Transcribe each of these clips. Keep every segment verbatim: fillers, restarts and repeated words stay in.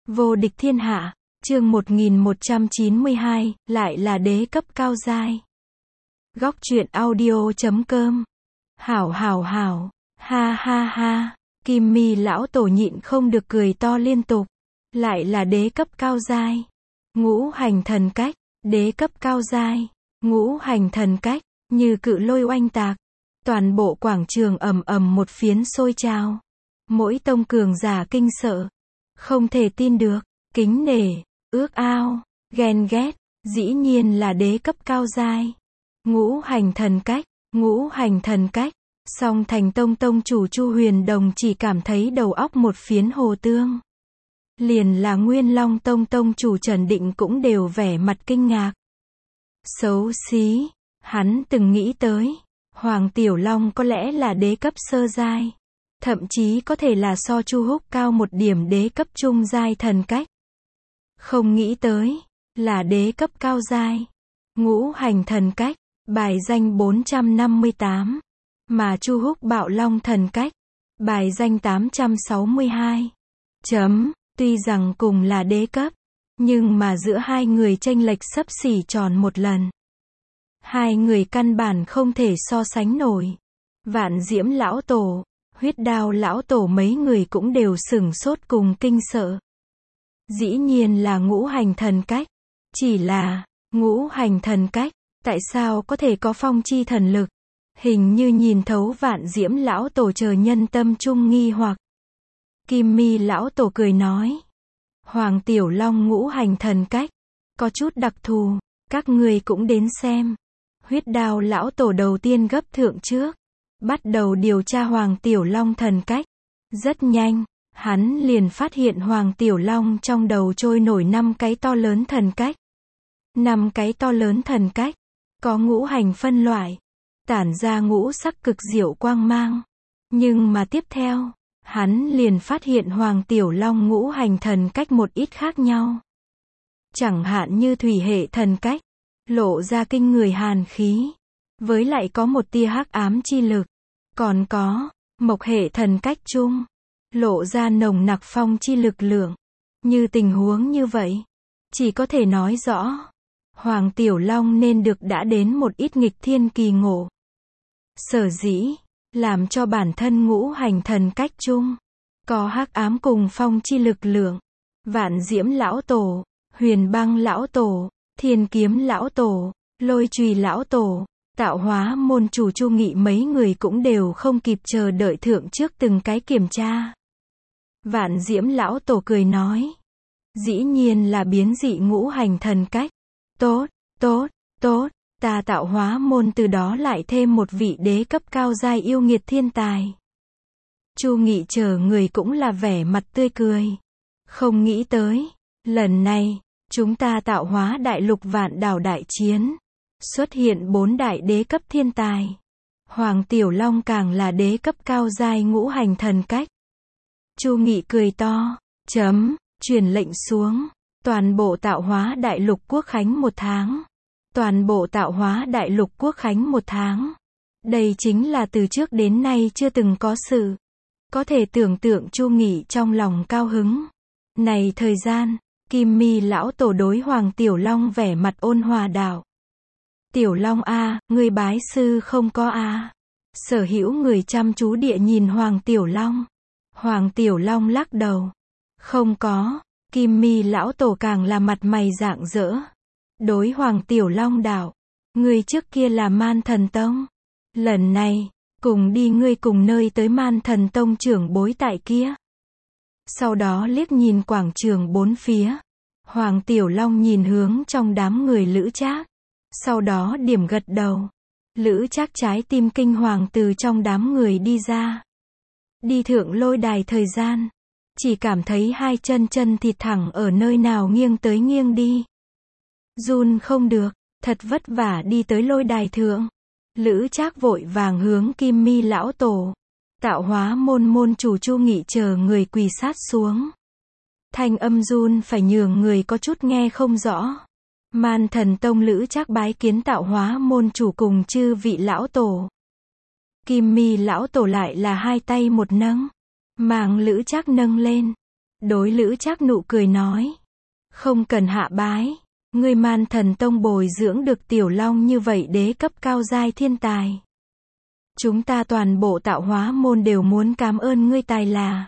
Vô địch thiên hạ, chương một nghìn một trăm chín mươi hai, lại là đế cấp cao giai. Góc truyện audio chấm com. Hảo hảo hảo, ha ha ha, Kim Mi lão tổ nhịn không được cười to liên tục. Lại là đế cấp cao giai. Ngũ hành thần cách, đế cấp cao giai, ngũ hành thần cách, như cự lôi oanh tạc. Toàn bộ quảng trường ầm ầm một phiến sôi trào. Mỗi tông cường giả kinh sợ. Không thể tin được, kính nể, ước ao, ghen ghét, dĩ nhiên là đế cấp cao giai. Ngũ hành thần cách, ngũ hành thần cách, song thành tông tông chủ Chu Huyền Đồng chỉ cảm thấy đầu óc một phiến hồ tương. Liền là Nguyên Long tông tông chủ Trần Định cũng đều vẻ mặt kinh ngạc. Xấu xí, hắn từng nghĩ tới, Hoàng Tiểu Long có lẽ là đế cấp sơ giai. Thậm chí có thể là so Chu Húc cao một điểm đế cấp trung giai thần cách. Không nghĩ tới, là đế cấp cao giai. Ngũ hành thần cách, bài danh bốn trăm năm mươi tám. Mà Chu Húc Bạo Long thần cách, bài danh tám trăm sáu mươi hai. Chấm, tuy rằng cùng là đế cấp, nhưng mà giữa hai người chênh lệch xấp xỉ tròn một lần. Hai người căn bản không thể so sánh nổi. Vạn Diễm lão tổ, Huyết Đao lão tổ mấy người cũng đều sửng sốt cùng kinh sợ. Dĩ nhiên là ngũ hành thần cách. Chỉ là, ngũ hành thần cách, tại sao có thể có phong chi thần lực? Hình như nhìn thấu Vạn Diễm lão tổ chờ nhân tâm trung nghi hoặc. Kim Mi lão tổ cười nói. Hoàng Tiểu Long ngũ hành thần cách, có chút đặc thù, các người cũng đến xem. Huyết Đao lão tổ đầu tiên gấp thượng trước. Bắt đầu điều tra Hoàng Tiểu Long thần cách. Rất nhanh, hắn liền phát hiện Hoàng Tiểu Long trong đầu trôi nổi năm cái to lớn thần cách. Năm cái to lớn thần cách, có ngũ hành phân loại, tản ra ngũ sắc cực diệu quang mang. Nhưng mà tiếp theo, hắn liền phát hiện Hoàng Tiểu Long ngũ hành thần cách một ít khác nhau. Chẳng hạn như thủy hệ thần cách, lộ ra kinh người hàn khí. Với lại có một tia hắc ám chi lực. Còn có, mộc hệ thần cách chung, lộ ra nồng nặc phong chi lực lượng. Như tình huống như vậy, chỉ có thể nói rõ, Hoàng Tiểu Long nên được đã đến một ít nghịch thiên kỳ ngộ. Sở dĩ, làm cho bản thân ngũ hành thần cách chung, có hắc ám cùng phong chi lực lượng. Vạn Diễm lão tổ, Huyền Băng lão tổ, Thiên Kiếm lão tổ, Lôi Chùy lão tổ, Tạo Hóa môn chủ Chu Nghị mấy người cũng đều không kịp chờ đợi thượng trước từng cái kiểm tra. Vạn Diễm lão tổ cười nói. Dĩ nhiên là biến dị ngũ hành thần cách. Tốt, tốt, tốt, ta Tạo Hóa môn từ đó lại thêm một vị đế cấp cao giai yêu nghiệt thiên tài. Chu Nghị chờ người cũng là vẻ mặt tươi cười. Không nghĩ tới, lần này, chúng ta Tạo Hóa đại lục vạn đảo đại chiến. Xuất hiện bốn đại đế cấp thiên tài. Hoàng Tiểu Long càng là đế cấp cao giai ngũ hành thần cách. Chu Nghị cười to, chấm, truyền lệnh xuống. Toàn bộ Tạo Hóa đại lục quốc khánh một tháng. Toàn bộ Tạo Hóa đại lục quốc khánh một tháng. Đây chính là từ trước đến nay chưa từng có sự. Có thể tưởng tượng Chu Nghị trong lòng cao hứng. Này thời gian, Kim Mi lão tổ đối Hoàng Tiểu Long vẻ mặt ôn hòa đạo. Tiểu Long a, người bái sư không có a? Sở hữu người chăm chú địa nhìn Hoàng Tiểu Long. Hoàng Tiểu Long lắc đầu. Không có. Kim Mi lão tổ càng là mặt mày rạng rỡ. Đối Hoàng Tiểu Long đạo. Người trước kia là Man Thần Tông. Lần này, cùng đi ngươi cùng nơi tới Man Thần Tông trưởng bối tại kia. Sau đó liếc nhìn quảng trường bốn phía. Hoàng Tiểu Long nhìn hướng trong đám người Lữ Trác. Sau đó điểm gật đầu. Lữ Trác trái tim kinh hoàng từ trong đám người đi ra. Đi thượng lôi đài thời gian. Chỉ cảm thấy hai chân chân thịt thẳng ở nơi nào nghiêng tới nghiêng đi. Run không được, thật vất vả đi tới lôi đài thượng. Lữ Trác vội vàng hướng Kim Mi lão tổ. Tạo Hóa môn môn chủ Chu Nghị chờ người quỳ sát xuống. Thanh âm run phải nhường người có chút nghe không rõ. Man Thần Tông Lữ Trác bái kiến Tạo Hóa môn chủ cùng chư vị lão tổ. Kim Mi lão tổ lại là hai tay một nâng, mang Lữ Trác nâng lên. đối Lữ Trác nụ cười nói. Không cần hạ bái. Ngươi Man Thần Tông bồi dưỡng được Tiểu Long như vậy đế cấp cao giai thiên tài. Chúng ta toàn bộ Tạo Hóa môn đều muốn cảm ơn ngươi tài là.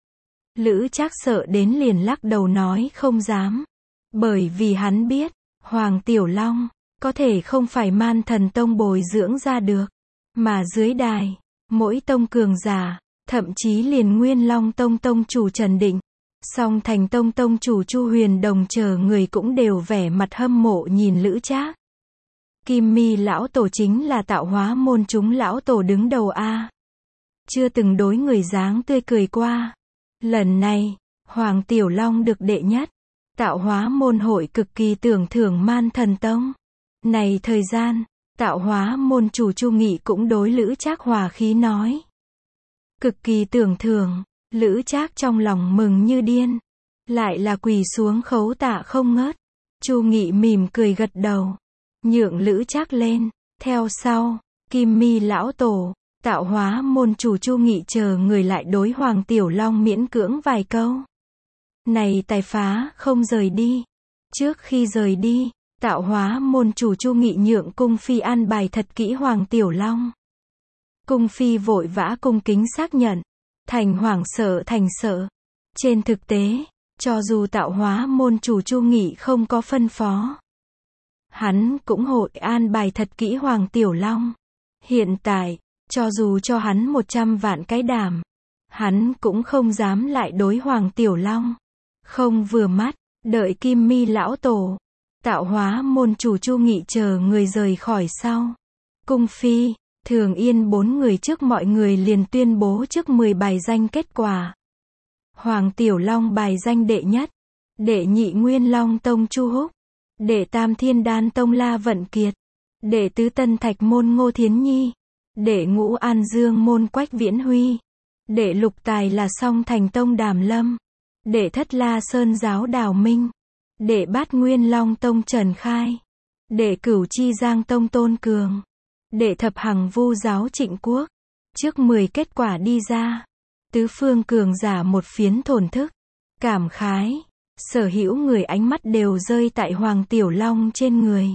Lữ Trác sợ đến liền lắc đầu nói không dám. Bởi vì hắn biết, Hoàng Tiểu Long, có thể không phải Man Thần Tông bồi dưỡng ra được. Mà dưới đài, mỗi tông cường giả, thậm chí liền Nguyên Long Tông tông chủ Trần Định, Song Thành Tông tông chủ Chu Huyền Đồng chờ người cũng đều vẻ mặt hâm mộ nhìn Lữ Trác. Kim Mi lão tổ chính là Tạo Hóa môn chúng lão tổ đứng đầu a. Chưa từng đối người dáng tươi cười qua. Lần này, Hoàng Tiểu Long được đệ nhất. Tạo Hóa môn hội cực kỳ tưởng thưởng Man Thần Tông. Này thời gian, Tạo Hóa môn chủ Chu Nghị cũng đối Lữ Trác hòa khí nói. Cực kỳ tưởng thưởng, Lữ Trác trong lòng mừng như điên. Lại là quỳ xuống khấu tạ không ngớt. Chu Nghị mỉm cười gật đầu. Nhượng Lữ Trác lên. Theo sau, Kim Mi lão tổ, Tạo Hóa môn chủ Chu Nghị chờ người lại đối Hoàng Tiểu Long miễn cưỡng vài câu. Này tài phá không rời đi. Trước khi rời đi, Tạo Hóa môn chủ Chu Nghị nhượng cung phi an bài thật kỹ Hoàng Tiểu Long. Cung phi vội vã cung kính xác nhận. Thành hoảng sợ thành sợ. Trên thực tế, cho dù Tạo Hóa môn chủ Chu Nghị không có phân phó, hắn cũng hội an bài thật kỹ Hoàng Tiểu Long. Hiện tại, cho dù cho hắn một trăm vạn cái đảm, hắn cũng không dám lại đối Hoàng Tiểu Long không vừa mắt. Đợi Kim Mi lão tổ, Tạo Hóa môn chủ Chu Nghị chờ người rời khỏi sau. Cung phi, Thường Yên bốn người trước mọi người liền tuyên bố trước mười bài danh kết quả. Hoàng Tiểu Long bài danh đệ nhất, đệ nhị Nguyên Long Tông Chu Húc, đệ tam Thiên Đan Tông La Vận Kiệt, đệ tứ Tân Thạch môn Ngô Thiến Nhi, đệ ngũ An Dương môn Quách Viễn Huy, đệ lục tài là Song Thành Tông Đàm Lâm, đệ thất La Sơn giáo Đào Minh, đệ bát Nguyên Long Tông Trần Khai, đệ cửu Chi Giang Tông Tôn Cường, đệ thập Hằng Vu giáo Trịnh Quốc. Trước mười kết quả đi ra, tứ phương cường giả một phiến thổn thức, cảm khái, sở hữu người ánh mắt đều rơi tại Hoàng Tiểu Long trên người.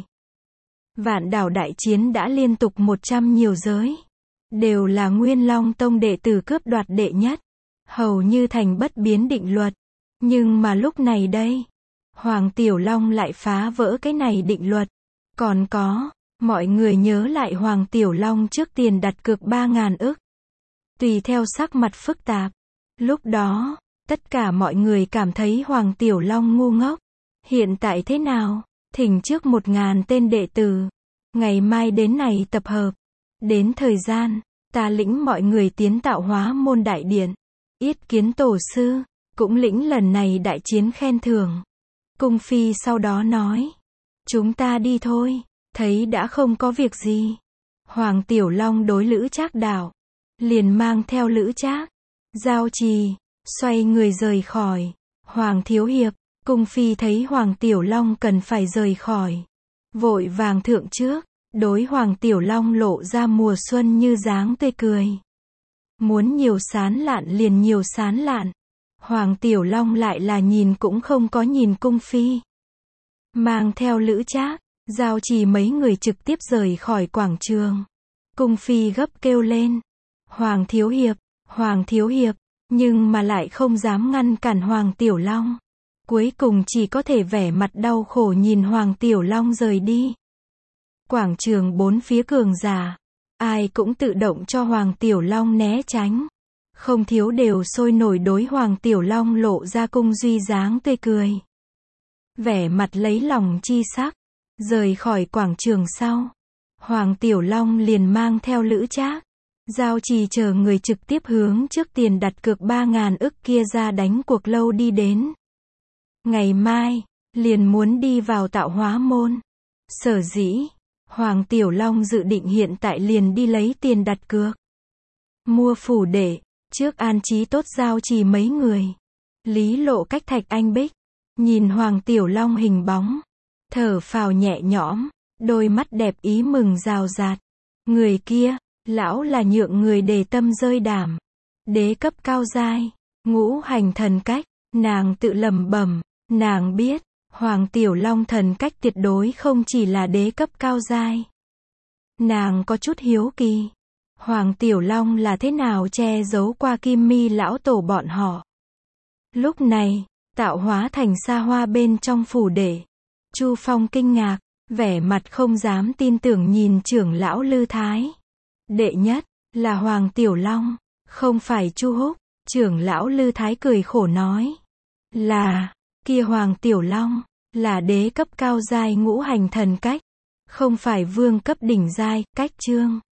Vạn đảo đại chiến đã liên tục một trăm nhiều giới, đều là Nguyên Long Tông đệ tử cướp đoạt đệ nhất, hầu như thành bất biến định luật. Nhưng mà lúc này đây, Hoàng Tiểu Long lại phá vỡ cái này định luật. Còn có, mọi người nhớ lại Hoàng Tiểu Long trước tiền đặt cược ba ngàn ức. Tùy theo sắc mặt phức tạp. Lúc đó, tất cả mọi người cảm thấy Hoàng Tiểu Long ngu ngốc. Hiện tại thế nào? Thỉnh trước một ngàn tên đệ tử. Ngày mai đến này tập hợp. Đến thời gian, ta lĩnh mọi người tiến Tạo Hóa môn đại điện. Yết kiến tổ sư, cũng lĩnh lần này đại chiến khen thưởng. Cung phi sau đó nói. Chúng ta đi thôi. Thấy đã không có việc gì. Hoàng Tiểu Long đối Lữ Trác đạo. Liền mang theo Lữ Trác, Giao Trì, xoay người rời khỏi. Hoàng thiếu hiệp, cung phi thấy Hoàng Tiểu Long cần phải rời khỏi. Vội vàng thượng trước, đối Hoàng Tiểu Long lộ ra mùa xuân như dáng tươi cười. Muốn nhiều sán lạn liền nhiều sán lạn. Hoàng Tiểu Long lại là nhìn cũng không có nhìn cung phi. Mang theo Lữ Trác, Giao Trì mấy người trực tiếp rời khỏi quảng trường. Cung phi gấp kêu lên. Hoàng thiếu hiệp, Hoàng thiếu hiệp, nhưng mà lại không dám ngăn cản Hoàng Tiểu Long. Cuối cùng chỉ có thể vẻ mặt đau khổ nhìn Hoàng Tiểu Long rời đi. Quảng trường bốn phía cường giả, ai cũng tự động cho Hoàng Tiểu Long né tránh. Không thiếu đều sôi nổi đối Hoàng Tiểu Long lộ ra cung duy dáng tươi cười. Vẻ mặt lấy lòng chi sắc, rời khỏi quảng trường sau. Hoàng Tiểu Long liền mang theo Lữ Trác, Giao Trì chờ người trực tiếp hướng trước tiền đặt cược ba ngàn ức kia ra đánh cuộc lâu đi đến. Ngày mai, liền muốn đi vào Tạo Hóa môn. Sở dĩ, Hoàng Tiểu Long dự định hiện tại liền đi lấy tiền đặt cược. Mua phủ đệ, trước an trí tốt Giao Trì mấy người. Lý Lộ cách Thạch Anh Bích, nhìn Hoàng Tiểu Long hình bóng, thở phào nhẹ nhõm, đôi mắt đẹp ý mừng rào rạt. Người kia, lão là nhượng người đề tâm rơi đảm. Đế cấp cao giai, ngũ hành thần cách, Nàng tự lẩm bẩm, nàng biết, Hoàng Tiểu Long thần cách tuyệt đối không chỉ là đế cấp cao giai. Nàng có chút hiếu kỳ. Hoàng Tiểu Long là thế nào che giấu qua Kim Mi lão tổ bọn họ. Lúc này, tạo hóa thành xa hoa bên trong phủ đệ. Chu Phong kinh ngạc, vẻ mặt không dám tin tưởng nhìn trưởng lão Lư Thái. Đệ nhất, là Hoàng Tiểu Long, không phải Chu Húc. Trưởng lão Lư Thái cười khổ nói. Là, kia Hoàng Tiểu Long, là đế cấp cao giai ngũ hành thần cách. Không phải vương cấp đỉnh giai, cách chương.